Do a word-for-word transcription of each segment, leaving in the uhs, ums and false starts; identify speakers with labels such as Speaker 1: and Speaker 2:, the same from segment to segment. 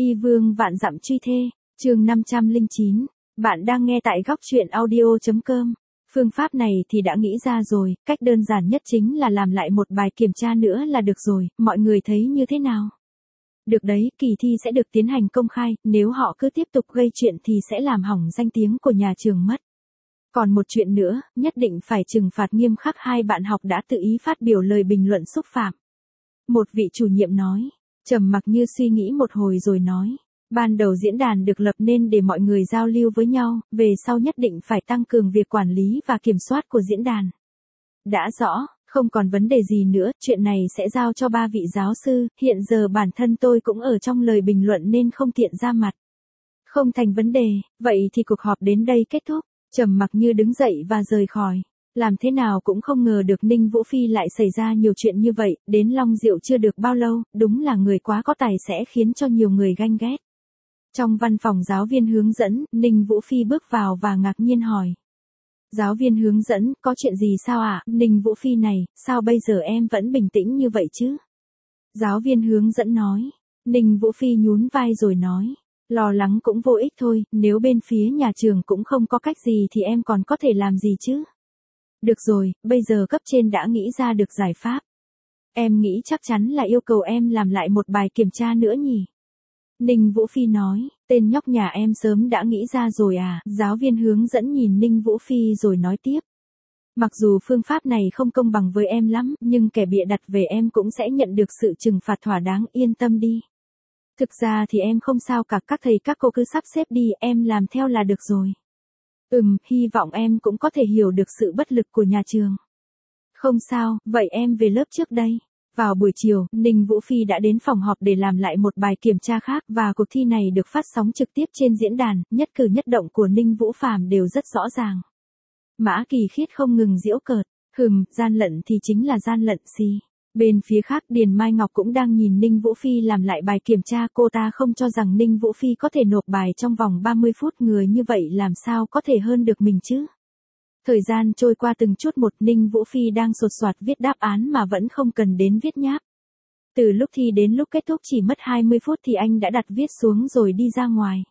Speaker 1: Y vương vạn dặm truy thê, chương năm trăm lẻ chín. Bạn đang nghe tại góc truyện audio chấm com. Phương pháp này thì đã nghĩ ra rồi, cách đơn giản nhất chính là làm lại một bài kiểm tra nữa là được rồi, mọi người thấy như thế nào? Được đấy, kỳ thi sẽ được tiến hành công khai, nếu họ cứ tiếp tục gây chuyện thì sẽ làm hỏng danh tiếng của nhà trường mất. Còn một chuyện nữa, nhất định phải trừng phạt nghiêm khắc hai bạn học đã tự ý phát biểu lời bình luận xúc phạm. Một vị chủ nhiệm nói, trầm mặc như suy nghĩ một hồi rồi nói, ban đầu diễn đàn được lập nên để mọi người giao lưu với nhau, về sau nhất định phải tăng cường việc quản lý và kiểm soát của diễn đàn. Đã rõ, không còn vấn đề gì nữa, chuyện này sẽ giao cho ba vị giáo sư, hiện giờ bản thân tôi cũng ở trong lời bình luận nên không tiện ra mặt. Không thành vấn đề, vậy thì cuộc họp đến đây kết thúc. Trầm mặc như đứng dậy và rời khỏi. Làm thế nào cũng không ngờ được Ninh Vũ Phi lại xảy ra nhiều chuyện như vậy, đến Long Diệu chưa được bao lâu, đúng là người quá có tài sẽ khiến cho nhiều người ganh ghét. Trong văn phòng giáo viên hướng dẫn, Ninh Vũ Phi bước vào và ngạc nhiên hỏi. Giáo viên hướng dẫn, có chuyện gì sao ạ? À? Ninh Vũ Phi này, sao bây giờ em vẫn bình tĩnh như vậy chứ? Giáo viên hướng dẫn nói. Ninh Vũ Phi nhún vai rồi nói. Lo lắng cũng vô ích thôi, nếu bên phía nhà trường cũng không có cách gì thì em còn có thể làm gì chứ? Được rồi, bây giờ cấp trên đã nghĩ ra được giải pháp. Em nghĩ chắc chắn là yêu cầu em làm lại một bài kiểm tra nữa nhỉ? Ninh Vũ Phi nói, tên nhóc nhà em sớm đã nghĩ ra rồi à? Giáo viên hướng dẫn nhìn Ninh Vũ Phi rồi nói tiếp. Mặc dù phương pháp này không công bằng với em lắm, nhưng kẻ bịa đặt về em cũng sẽ nhận được sự trừng phạt thỏa đáng, yên tâm đi. Thực ra thì em không sao cả, các thầy các cô cứ sắp xếp đi, em làm theo là được rồi. Ừm, hy vọng em cũng có thể hiểu được sự bất lực của nhà trường. Không sao, vậy em về lớp trước đây. Vào buổi chiều, Ninh Vũ Phi đã đến phòng họp để làm lại một bài kiểm tra khác và cuộc thi này được phát sóng trực tiếp trên diễn đàn, nhất cử nhất động của Ninh Vũ Phàm đều rất rõ ràng. Mã Kỳ Khiết không ngừng giễu cợt, hừm, gian lận thì chính là gian lận gì. Bên phía khác Điền Mai Ngọc cũng đang nhìn Ninh Vũ Phi làm lại bài kiểm tra, cô ta không cho rằng Ninh Vũ Phi có thể nộp bài trong vòng ba mươi phút, người như vậy làm sao có thể hơn được mình chứ. Thời gian trôi qua từng chút một, Ninh Vũ Phi đang sột soạt viết đáp án mà vẫn không cần đến viết nháp. Từ lúc thi đến lúc kết thúc chỉ mất hai mươi phút thì anh đã đặt viết xuống rồi đi ra ngoài.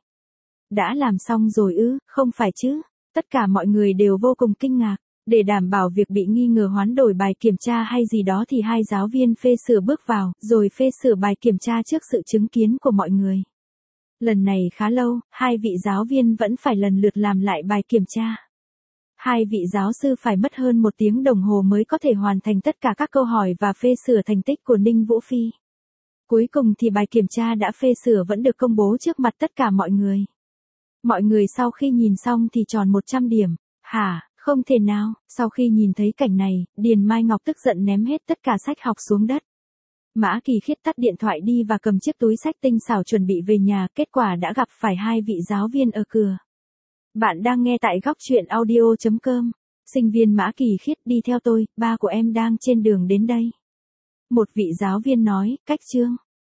Speaker 1: Đã làm xong rồi ư? Không phải chứ? Tất cả mọi người đều vô cùng kinh ngạc. Để đảm bảo việc bị nghi ngờ hoán đổi bài kiểm tra hay gì đó thì hai giáo viên phê sửa bước vào, rồi phê sửa bài kiểm tra trước sự chứng kiến của mọi người. Lần này khá lâu, hai vị giáo viên vẫn phải lần lượt làm lại bài kiểm tra. Hai vị giáo sư phải mất hơn một tiếng đồng hồ mới có thể hoàn thành tất cả các câu hỏi và phê sửa thành tích của Ninh Vũ Phi. Cuối cùng thì bài kiểm tra đã phê sửa vẫn được công bố trước mặt tất cả mọi người. Mọi người sau khi nhìn xong thì tròn một trăm điểm. Hả? Không thể nào. Sau khi nhìn thấy cảnh này, Điền Mai Ngọc tức giận ném hết tất cả sách học xuống đất. Mã Kỳ Khiết tắt điện thoại đi và cầm chiếc túi sách tinh xảo chuẩn bị về nhà, kết quả đã gặp phải hai vị giáo viên ở cửa. Bạn đang nghe tại góc truyện audio chấm com. Sinh viên Mã Kỳ Khiết, đi theo tôi, ba của em đang trên đường đến đây. Một vị giáo viên nói, cách chương.